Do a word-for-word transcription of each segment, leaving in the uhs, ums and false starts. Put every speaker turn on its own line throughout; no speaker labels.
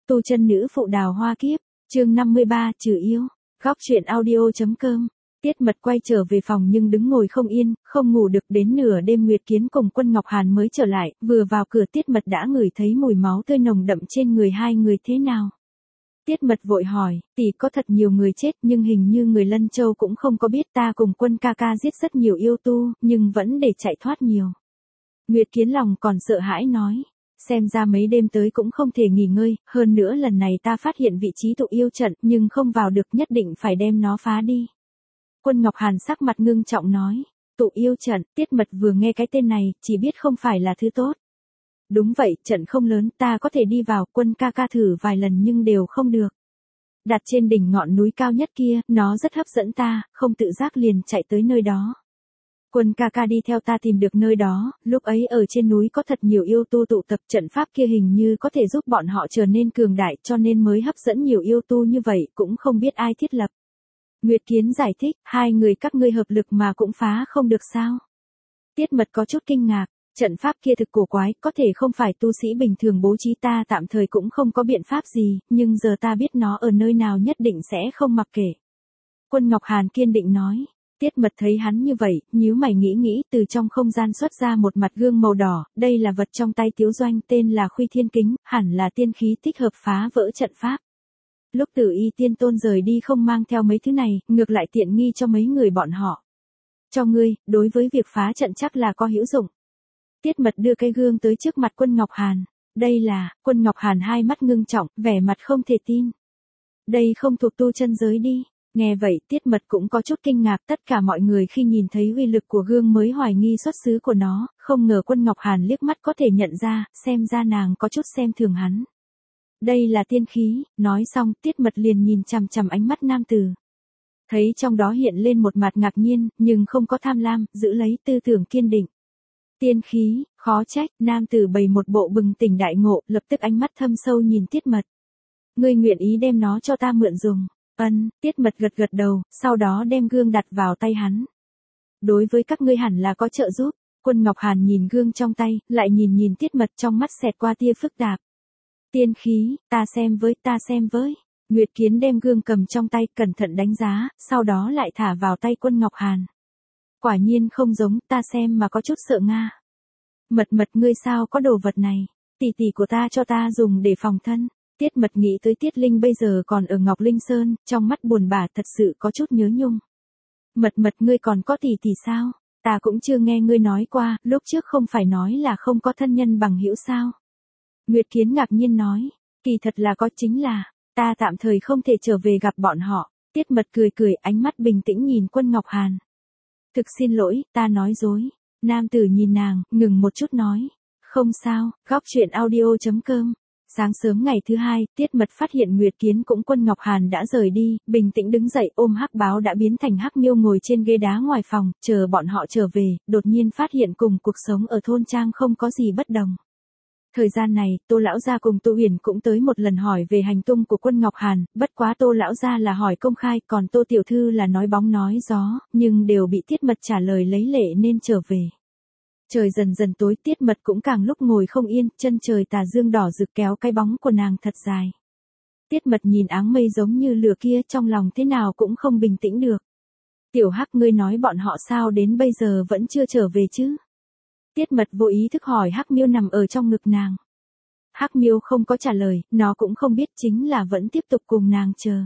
Tu chân nữ phụ đào hoa kiếp, chương năm mươi ba, trừ yêu, góc truyện audio.com. Tiết Mật quay trở về phòng nhưng đứng ngồi không yên, không ngủ được, đến nửa đêm Nguyệt Kiến cùng Quân Ngọc Hàn mới trở lại, vừa vào cửa Tiết Mật đã ngửi thấy mùi máu tươi nồng đậm trên người hai người. Thế nào? Tiết Mật vội hỏi, tỷ có thật nhiều người chết nhưng hình như người Lân Châu cũng không có biết, ta cùng Quân ca ca giết rất nhiều yêu tu, nhưng vẫn để chạy thoát nhiều. Nguyệt Kiến lòng còn sợ hãi nói. Xem ra mấy đêm tới cũng không thể nghỉ ngơi, hơn nữa lần này ta phát hiện vị trí tụ yêu trận nhưng không vào được, nhất định phải đem nó phá đi. Quân Ngọc Hàn sắc mặt ngưng trọng nói, tụ yêu trận. Tiết Mật vừa nghe cái tên này, chỉ biết không phải là thứ tốt. Đúng vậy, trận không lớn, ta có thể đi vào, Quân ca ca thử vài lần nhưng đều không được. Đặt trên đỉnh ngọn núi cao nhất kia, nó rất hấp dẫn ta, không tự giác liền chạy tới nơi đó. Quân ca ca đi theo ta tìm được nơi đó, lúc ấy ở trên núi có thật nhiều yêu tu tụ tập, trận pháp kia hình như có thể giúp bọn họ trở nên cường đại, cho nên mới hấp dẫn nhiều yêu tu như vậy, cũng không biết ai thiết lập. Nguyệt Kiến giải thích, hai người các ngươi hợp lực mà cũng phá không được sao? Tiết Mật có chút kinh ngạc, trận pháp kia thực cổ quái, có thể không phải tu sĩ bình thường bố trí, ta tạm thời cũng không có biện pháp gì, nhưng giờ ta biết nó ở nơi nào nhất định sẽ không mặc kệ. Quân Ngọc Hàn kiên định nói. Tiết Mật thấy hắn như vậy, nhíu mày nghĩ nghĩ, từ trong không gian xuất ra một mặt gương màu đỏ, đây là vật trong tay Tiếu Doanh, tên là Khuy Thiên Kính, hẳn là tiên khí thích hợp phá vỡ trận pháp. Lúc Tử Y Tiên Tôn rời đi không mang theo mấy thứ này, ngược lại tiện nghi cho mấy người bọn họ. Cho ngươi, đối với việc phá trận chắc là có hữu dụng. Tiết Mật đưa cái gương tới trước mặt Quân Ngọc Hàn. Đây là, Quân Ngọc Hàn hai mắt ngưng trọng, vẻ mặt không thể tin. Đây không thuộc tu chân giới đi. Nghe vậy, Tiết Mật cũng có chút kinh ngạc, tất cả mọi người khi nhìn thấy uy lực của gương mới hoài nghi xuất xứ của nó, không ngờ Quân Ngọc Hàn liếc mắt có thể nhận ra, xem ra nàng có chút xem thường hắn. Đây là tiên khí, nói xong, Tiết Mật liền nhìn chằm chằm ánh mắt nam tử. Thấy trong đó hiện lên một mặt ngạc nhiên, nhưng không có tham lam, giữ lấy tư tưởng kiên định. Tiên khí, khó trách, nam tử bày một bộ bừng tỉnh đại ngộ, lập tức ánh mắt thâm sâu nhìn Tiết Mật. Ngươi nguyện ý đem nó cho ta mượn dùng. Ân, Tiết Mật gật gật đầu, sau đó đem gương đặt vào tay hắn. Đối với các ngươi hẳn là có trợ giúp. Quân Ngọc Hàn nhìn gương trong tay, lại nhìn nhìn Tiết Mật, trong mắt xẹt qua tia phức tạp. Tiên khí, ta xem với, ta xem với. Nguyệt Kiến đem gương cầm trong tay, cẩn thận đánh giá, sau đó lại thả vào tay Quân Ngọc Hàn. Quả nhiên không giống, ta xem mà có chút sợ nga. Mật Mật, ngươi sao có đồ vật này? Tỷ tỷ của ta cho ta dùng để phòng thân. Tiết Mật nghĩ tới Tiết Linh bây giờ còn ở Ngọc Linh Sơn, trong mắt buồn bã, thật sự có chút nhớ nhung. Mật Mật, ngươi còn có tỷ tỷ sao? Ta cũng chưa nghe ngươi nói qua, lúc trước không phải nói là không có thân nhân bằng hữu sao? Nguyệt Kiến ngạc nhiên nói, kỳ thật là có, chính là, ta tạm thời không thể trở về gặp bọn họ. Tiết Mật cười cười, ánh mắt bình tĩnh nhìn Quân Ngọc Hàn. Thực xin lỗi, ta nói dối. Nam tử nhìn nàng, ngừng một chút nói, không sao, góc truyện audio.com. Sáng sớm ngày thứ hai, Tiết Mật phát hiện Nguyệt Kiến cũng Quân Ngọc Hàn đã rời đi, bình tĩnh đứng dậy ôm Hắc Báo đã biến thành Hắc Miêu ngồi trên ghế đá ngoài phòng, chờ bọn họ trở về, đột nhiên phát hiện cùng cuộc sống ở thôn trang không có gì bất đồng. Thời gian này, Tô Lão Gia cùng Tô Huyền cũng tới một lần hỏi về hành tung của Quân Ngọc Hàn, bất quá Tô Lão Gia là hỏi công khai, còn Tô Tiểu Thư là nói bóng nói gió, nhưng đều bị Tiết Mật trả lời lấy lệ nên trở về. Trời dần dần tối, Tiết Mật cũng càng lúc ngồi không yên, chân trời tà dương đỏ rực kéo cái bóng của nàng thật dài. Tiết Mật nhìn áng mây giống như lửa kia, trong lòng thế nào cũng không bình tĩnh được. Tiểu Hắc, ngươi nói bọn họ sao đến bây giờ vẫn chưa trở về chứ? Tiết Mật vô ý thức hỏi Hắc Miêu nằm ở trong ngực nàng. Hắc Miêu không có trả lời, nó cũng không biết, chính là vẫn tiếp tục cùng nàng chờ.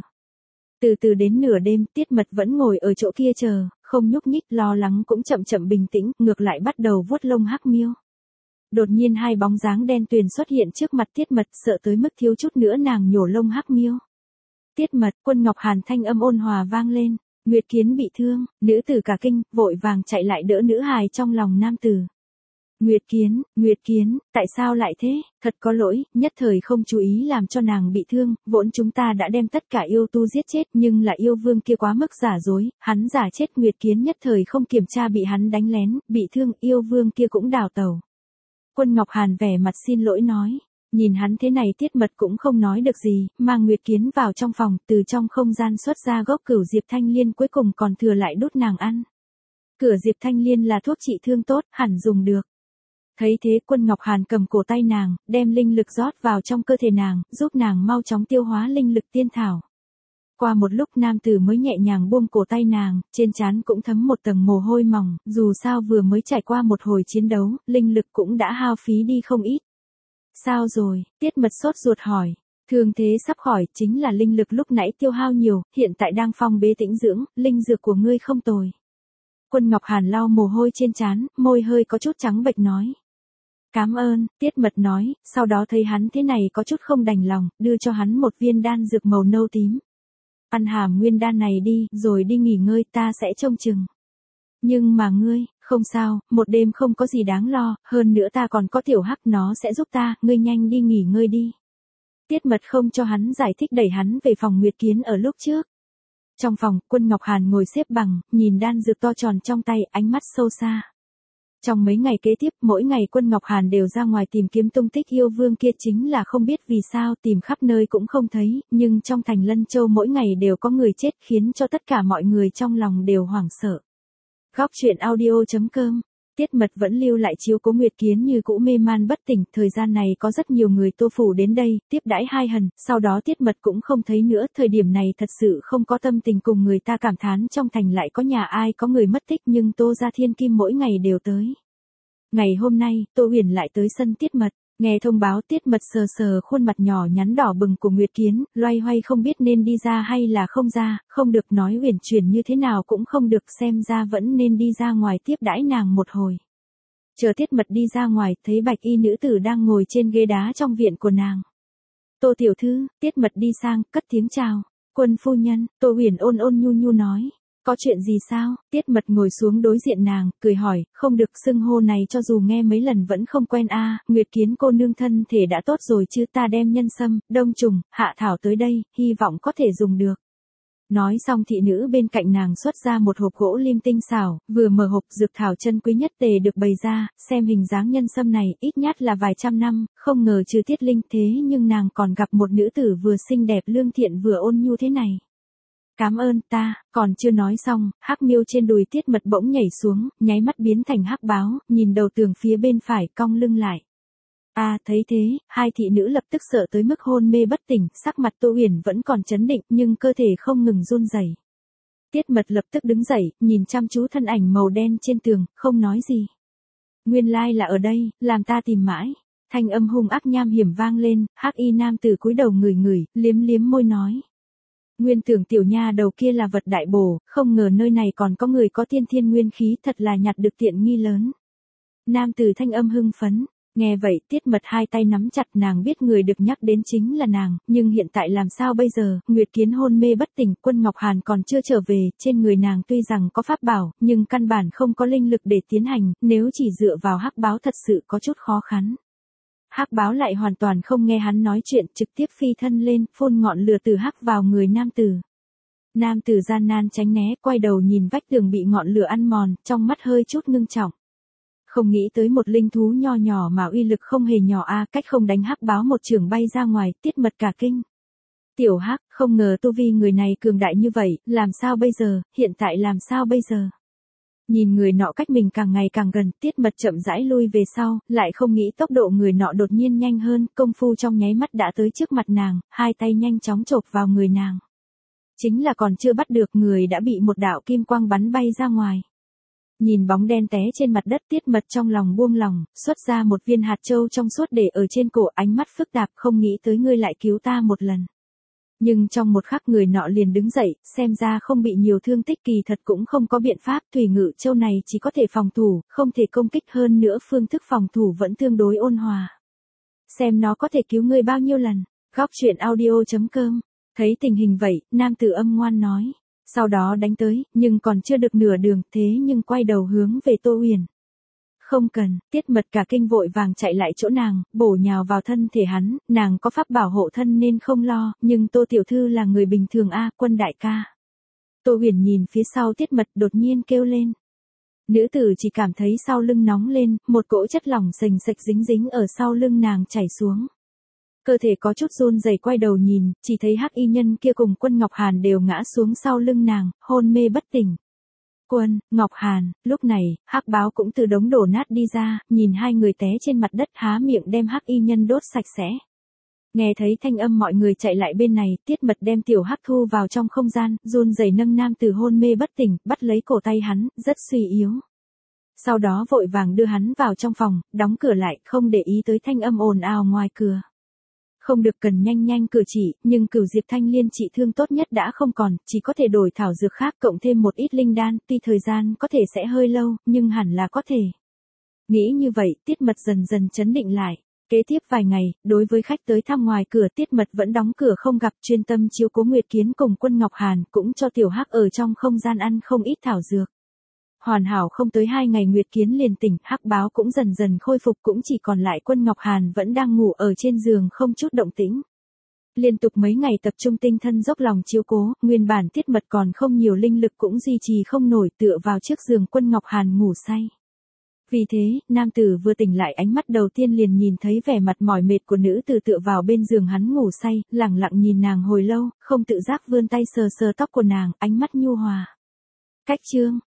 Từ từ đến nửa đêm, Tiết Mật vẫn ngồi ở chỗ kia chờ, không nhúc nhích, lo lắng cũng chậm chậm bình tĩnh, ngược lại bắt đầu vuốt lông Hắc Miêu. Đột nhiên hai bóng dáng đen tuyền xuất hiện trước mặt Tiết Mật, sợ tới mức thiếu chút nữa nàng nhổ lông Hắc Miêu. Tiết Mật, Quân Ngọc Hàn thanh âm ôn hòa vang lên. Nguyệt Kiến bị thương, nữ tử cả kinh, vội vàng chạy lại đỡ nữ hài trong lòng nam tử. Nguyệt Kiến, Nguyệt Kiến, tại sao lại thế? Thật có lỗi, nhất thời không chú ý làm cho nàng bị thương, vốn chúng ta đã đem tất cả yêu tu giết chết, nhưng là yêu vương kia quá mức giả dối, hắn giả chết. Nguyệt Kiến nhất thời không kiểm tra bị hắn đánh lén, bị thương, yêu vương kia cũng đào tẩu. Quân Ngọc Hàn vẻ mặt xin lỗi nói, nhìn hắn thế này Tiết Mật cũng không nói được gì, mang Nguyệt Kiến vào trong phòng, từ trong không gian xuất ra gốc cửu diệp thanh liên, cuối cùng còn thừa lại đút nàng ăn. Cửu diệp thanh liên là thuốc trị thương tốt, hẳn dùng được. Thấy thế Quân Ngọc Hàn cầm cổ tay nàng, đem linh lực rót vào trong cơ thể nàng, giúp nàng mau chóng tiêu hóa linh lực tiên thảo. Qua một lúc nam tử mới nhẹ nhàng buông cổ tay nàng, trên trán cũng thấm một tầng mồ hôi mỏng, dù sao vừa mới trải qua một hồi chiến đấu, linh lực cũng đã hao phí đi không ít. Sao rồi, Tiết Mật sốt ruột hỏi. Thương thế sắp khỏi, chính là linh lực lúc nãy tiêu hao nhiều, hiện tại đang phong bế tĩnh dưỡng, linh dược của ngươi không tồi. Quân Ngọc Hàn lau mồ hôi trên trán, môi hơi có chút trắng bệch nói. Cảm ơn, Tiết Mật nói, sau đó thấy hắn thế này có chút không đành lòng, đưa cho hắn một viên đan dược màu nâu tím. Ăn hàm nguyên đan này đi, rồi đi nghỉ ngơi, ta sẽ trông chừng. Nhưng mà ngươi, không sao, một đêm không có gì đáng lo, hơn nữa ta còn có tiểu hắc nó sẽ giúp ta, ngươi nhanh đi nghỉ ngơi đi. Tiết Mật không cho hắn giải thích đẩy hắn về phòng Nguyệt Kiến ở lúc trước. Trong phòng, Quân Ngọc Hàn ngồi xếp bằng, nhìn đan dược to tròn trong tay, ánh mắt sâu xa. Trong mấy ngày kế tiếp, mỗi ngày Quân Ngọc Hàn đều ra ngoài tìm kiếm tung tích yêu vương kia, chính là không biết vì sao tìm khắp nơi cũng không thấy, nhưng trong thành Lân Châu mỗi ngày đều có người chết khiến cho tất cả mọi người trong lòng đều hoảng sợ. Góc truyện audio chấm com. Tiết Mật vẫn lưu lại chiếu cố Nguyệt Kiến như cũ mê man bất tỉnh, thời gian này có rất nhiều người Tô phủ đến đây, tiếp đãi hai hần, sau đó Tiết Mật cũng không thấy nữa, thời điểm này thật sự không có tâm tình cùng người ta cảm thán trong thành lại có nhà ai có người mất tích, nhưng Tô gia thiên kim mỗi ngày đều tới. Ngày hôm nay, Tô Huyền lại tới sân Tiết Mật, nghe thông báo Tiết Mật sờ sờ khuôn mặt nhỏ nhắn đỏ bừng của Nguyệt Kiến, loay hoay không biết nên đi ra hay là không ra, không được nói uyển chuyển như thế nào cũng không được, xem ra vẫn nên đi ra ngoài tiếp đãi nàng một hồi. Chờ Tiết Mật đi ra ngoài, thấy bạch y nữ tử đang ngồi trên ghế đá trong viện của nàng. Tô tiểu thư, Tiết Mật đi sang, cất tiếng chào. Quân phu nhân, Tô Huyền ôn ôn nhu nhu nói. Có chuyện gì sao? Tiết Mật ngồi xuống đối diện nàng, cười hỏi, không được, xưng hô này cho dù nghe mấy lần vẫn không quen a. À, Nguyệt Kiến cô nương thân thể đã tốt rồi chứ, ta đem nhân sâm, đông trùng, hạ thảo tới đây, hy vọng có thể dùng được. Nói xong thị nữ bên cạnh nàng xuất ra một hộp gỗ lim tinh xảo, vừa mở hộp dược thảo chân quý nhất tề được bày ra, xem hình dáng nhân sâm này ít nhất là vài trăm năm, không ngờ trừ Tiết Linh thế nhưng nàng còn gặp một nữ tử vừa xinh đẹp lương thiện vừa ôn nhu thế này. Cảm ơn ta, còn chưa nói xong, hắc miêu trên đùi Tiết Mật bỗng nhảy xuống, nháy mắt biến thành hắc báo, nhìn đầu tường phía bên phải cong lưng lại. A à, thấy thế, hai thị nữ lập tức sợ tới mức hôn mê bất tỉnh, sắc mặt Tô Huyền vẫn còn chấn định nhưng cơ thể không ngừng run rẩy. Tiết Mật lập tức đứng dậy, nhìn chăm chú thân ảnh màu đen trên tường, không nói gì. Nguyên lai là ở đây, làm ta tìm mãi. Thanh âm hung ác nham hiểm vang lên, hắc y nam tử cúi đầu ngửi ngửi, liếm liếm môi nói. Nguyên tưởng tiểu nha đầu kia là vật đại bổ, không ngờ nơi này còn có người có tiên thiên nguyên khí, thật là nhặt được tiện nghi lớn. Nam tử thanh âm hưng phấn, nghe vậy Tiết Mật hai tay nắm chặt, nàng biết người được nhắc đến chính là nàng, nhưng hiện tại làm sao bây giờ, Nguyệt Kiến hôn mê bất tỉnh, Quân Ngọc Hàn còn chưa trở về, trên người nàng tuy rằng có pháp bảo, nhưng căn bản không có linh lực để tiến hành, nếu chỉ dựa vào hắc báo thật sự có chút khó khăn. Hắc báo lại hoàn toàn không nghe hắn nói chuyện, trực tiếp phi thân lên, phun ngọn lửa từ hắc vào người nam tử. Nam tử gian nan tránh né, quay đầu nhìn vách tường bị ngọn lửa ăn mòn, trong mắt hơi chút ngưng trọng. Không nghĩ tới một linh thú nho nhỏ mà uy lực không hề nhỏ a, cách không đánh hắc báo một chưởng bay ra ngoài, Tiết Mật cả kinh. Tiểu hắc, không ngờ tu vi người này cường đại như vậy, làm sao bây giờ, hiện tại làm sao bây giờ? Nhìn người nọ cách mình càng ngày càng gần, Tiết Mật chậm rãi lui về sau, lại không nghĩ tốc độ người nọ đột nhiên nhanh hơn, công phu trong nháy mắt đã tới trước mặt nàng, hai tay nhanh chóng chộp vào người nàng. Chính là còn chưa bắt được, người đã bị một đạo kim quang bắn bay ra ngoài. Nhìn bóng đen té trên mặt đất, Tiết Mật trong lòng buông lòng, xuất ra một viên hạt châu trong suốt để ở trên cổ, ánh mắt phức tạp, không nghĩ tới ngươi lại cứu ta một lần. Nhưng trong một khắc người nọ liền đứng dậy, xem ra không bị nhiều thương tích, kỳ thật cũng không có biện pháp, thủy ngự châu này chỉ có thể phòng thủ, không thể công kích, hơn nữa phương thức phòng thủ vẫn tương đối ôn hòa. Xem nó có thể cứu ngươi bao nhiêu lần. Góc truyện audio chấm com. Thấy tình hình vậy, nam tử âm ngoan nói. Sau đó đánh tới, nhưng còn chưa được nửa đường, thế nhưng quay đầu hướng về Tô Huyền. Không cần, Tiết Mật cả kinh vội vàng chạy lại chỗ nàng, bổ nhào vào thân thể hắn, nàng có pháp bảo hộ thân nên không lo, nhưng Tô tiểu thư là người bình thường a, Quân đại ca. Tô Huyền nhìn phía sau Tiết Mật đột nhiên kêu lên. Nữ tử chỉ cảm thấy sau lưng nóng lên, một cỗ chất lỏng sềnh sệch dính dính ở sau lưng nàng chảy xuống. Cơ thể có chút run rẩy, quay đầu nhìn, chỉ thấy hắc y nhân kia cùng Quân Ngọc Hàn đều ngã xuống sau lưng nàng, hôn mê bất tỉnh. Quân, Ngọc Hàn, lúc này, Hắc Báo cũng từ đống đổ nát đi ra, nhìn hai người té trên mặt đất há miệng đem Hắc y nhân đốt sạch sẽ. Nghe thấy thanh âm mọi người chạy lại bên này, Tiết Mật đem tiểu Hắc thu vào trong không gian, run rẩy nâng nam tử hôn mê bất tỉnh, bắt lấy cổ tay hắn, rất suy yếu. Sau đó vội vàng đưa hắn vào trong phòng, đóng cửa lại, không để ý tới thanh âm ồn ào ngoài cửa. Không được cần nhanh nhanh cử chỉ, nhưng Cửu Diệp Thanh Liên trị thương tốt nhất đã không còn, chỉ có thể đổi thảo dược khác cộng thêm một ít linh đan, tuy thời gian có thể sẽ hơi lâu, nhưng hẳn là có thể. Nghĩ như vậy, Tiết Mật dần dần chấn định lại. Kế tiếp vài ngày, đối với khách tới thăm ngoài cửa, Tiết Mật vẫn đóng cửa không gặp, chuyên tâm chiếu cố Nguyệt Kiến cùng Quân Ngọc Hàn, cũng cho tiểu Hắc ở trong không gian ăn không ít thảo dược. Hoàn hảo không tới hai ngày Nguyệt Kiến liền tỉnh, Hắc Báo cũng dần dần khôi phục, cũng chỉ còn lại Quân Ngọc Hàn vẫn đang ngủ ở trên giường không chút động tĩnh. Liên tục mấy ngày tập trung tinh thần dốc lòng chiếu cố, nguyên bản Tiết Mật còn không nhiều linh lực cũng duy trì không nổi, tựa vào trước giường Quân Ngọc Hàn ngủ say. Vì thế, nam tử vừa tỉnh lại ánh mắt đầu tiên liền nhìn thấy vẻ mặt mỏi mệt của nữ tử tựa vào bên giường hắn ngủ say, lẳng lặng nhìn nàng hồi lâu, không tự giác vươn tay sờ sờ tóc của nàng, ánh mắt nhu hòa. Cách chương